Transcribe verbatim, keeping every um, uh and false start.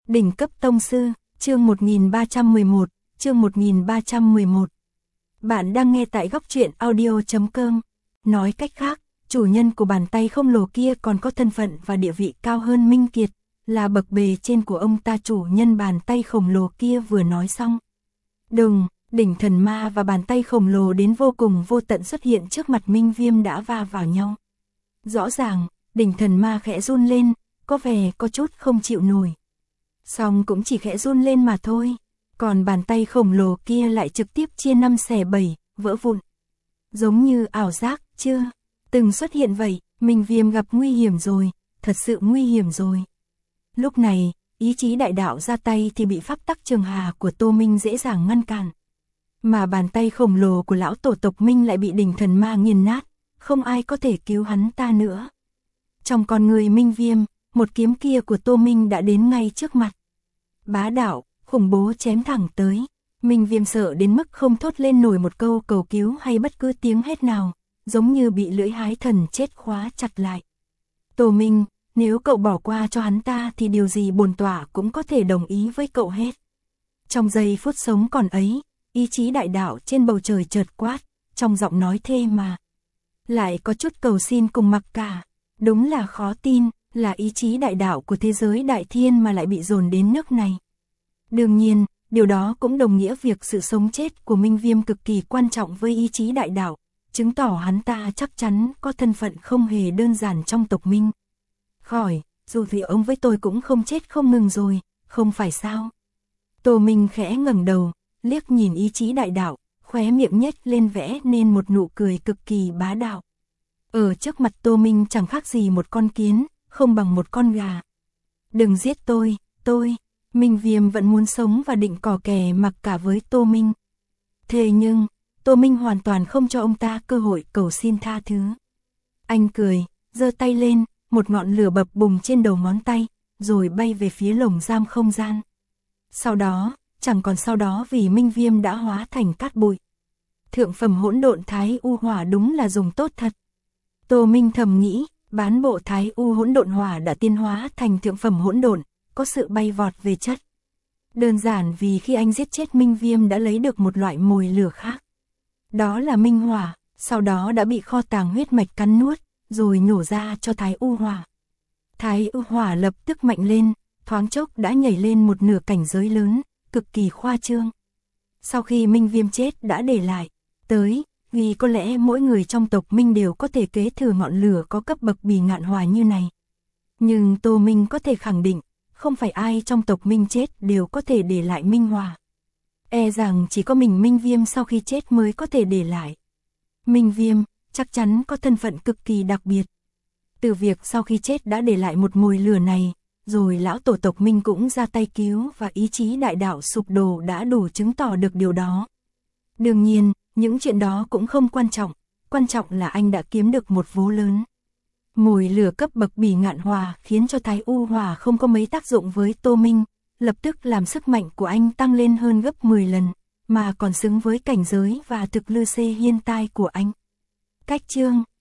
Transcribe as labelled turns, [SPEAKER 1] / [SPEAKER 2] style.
[SPEAKER 1] Đỉnh cấp tông sư, chương một nghìn ba trăm mười một, chương một nghìn ba trăm mười một. Bạn đang nghe tại góc truyện audio chấm com. Nói cách khác, chủ nhân của bàn tay khổng lồ kia còn có thân phận và địa vị cao hơn Minh Kiệt, là bậc bề trên của ông ta. Chủ nhân bàn tay khổng lồ kia vừa nói xong. Đùng, đỉnh thần ma và bàn tay khổng lồ đến vô cùng vô tận xuất hiện trước mặt Minh Viêm đã va vào nhau. Rõ ràng, đỉnh thần ma khẽ run lên, có vẻ có chút không chịu nổi. Xong cũng chỉ khẽ run lên mà thôi, còn bàn tay khổng lồ kia lại trực tiếp chia năm xẻ bảy, vỡ vụn. Giống như ảo giác, chưa từng xuất hiện vậy, Minh Viêm gặp nguy hiểm rồi, thật sự nguy hiểm rồi. Lúc này, ý chí đại đạo ra tay thì bị pháp tắc trường hà của Tô Minh dễ dàng ngăn cản. Mà bàn tay khổng lồ của lão tổ tộc Minh lại bị đỉnh thần ma nghiền nát, không ai có thể cứu hắn ta nữa. Trong con người Minh Viêm, một kiếm kia của Tô Minh đã đến ngay trước mặt. Bá đạo, khủng bố chém thẳng tới. Minh Viêm sợ đến mức không thốt lên nổi một câu cầu cứu hay bất cứ tiếng hét nào, giống như bị lưỡi hái thần chết khóa chặt lại. Tô Minh, nếu cậu bỏ qua cho hắn ta thì điều gì bổn tọa cũng có thể đồng ý với cậu hết. Trong giây phút sống còn ấy, ý chí đại đạo trên bầu trời chợt quát, trong giọng nói thê mà lại có chút cầu xin cùng mặc cả. Đúng là khó tin, là ý chí đại đạo của thế giới đại thiên mà lại bị dồn đến nước này. Đương nhiên, điều đó cũng đồng nghĩa việc sự sống chết của Minh Viêm cực kỳ quan trọng với ý chí đại đạo, chứng tỏ hắn ta chắc chắn có thân phận không hề đơn giản trong tộc Minh. Khỏi, dù thì ông với tôi cũng không chết không ngừng rồi, không phải sao? Tô Minh khẽ ngẩng đầu, liếc nhìn ý chí đại đạo, khóe miệng nhếch lên vẽ nên một nụ cười cực kỳ bá đạo. Ở trước mặt Tô Minh chẳng khác gì một con kiến, không bằng một con gà. Đừng giết tôi, tôi, Minh Viêm vẫn muốn sống và định cò kè mặc cả với Tô Minh. Thế nhưng, Tô Minh hoàn toàn không cho ông ta cơ hội cầu xin tha thứ. Anh cười, giơ tay lên, một ngọn lửa bập bùng trên đầu ngón tay, rồi bay về phía lồng giam không gian. Sau đó, chẳng còn sau đó vì Minh Viêm đã hóa thành cát bụi. Thượng phẩm hỗn độn Thái U Hỏa đúng là dùng tốt thật. Tô Minh thầm nghĩ, bán bộ Thái U hỗn độn hỏa đã tiến hóa thành thượng phẩm hỗn độn, có sự bay vọt về chất. Đơn giản vì khi anh giết chết Minh Viêm đã lấy được một loại mồi lửa khác. Đó là Minh Hỏa, sau đó đã bị kho tàng huyết mạch cắn nuốt, rồi nhổ ra cho Thái U Hỏa. Thái U Hỏa lập tức mạnh lên, thoáng chốc đã nhảy lên một nửa cảnh giới lớn, cực kỳ khoa trương. Sau khi Minh Viêm chết đã để lại, tới, vì có lẽ mỗi người trong tộc Minh đều có thể kế thừa ngọn lửa có cấp bậc bì ngạn hỏa như này. Nhưng Tô Minh có thể khẳng định, không phải ai trong tộc Minh chết đều có thể để lại Minh Hỏa. E rằng chỉ có mình Minh Viêm sau khi chết mới có thể để lại. Minh Viêm chắc chắn có thân phận cực kỳ đặc biệt. Từ việc sau khi chết đã để lại một mồi lửa này, rồi lão tổ tộc Minh cũng ra tay cứu và ý chí đại đạo sụp đổ đã đủ chứng tỏ được điều đó. Đương nhiên, những chuyện đó cũng không quan trọng, quan trọng là anh đã kiếm được một vố lớn. Mồi lửa cấp bậc bỉ ngạn hỏa khiến cho Thái U Hỏa không có mấy tác dụng với Tô Minh, lập tức làm sức mạnh của anh tăng lên hơn gấp mười lần, mà còn xứng với cảnh giới và thực lực xê hiên tai của anh. Cách chương,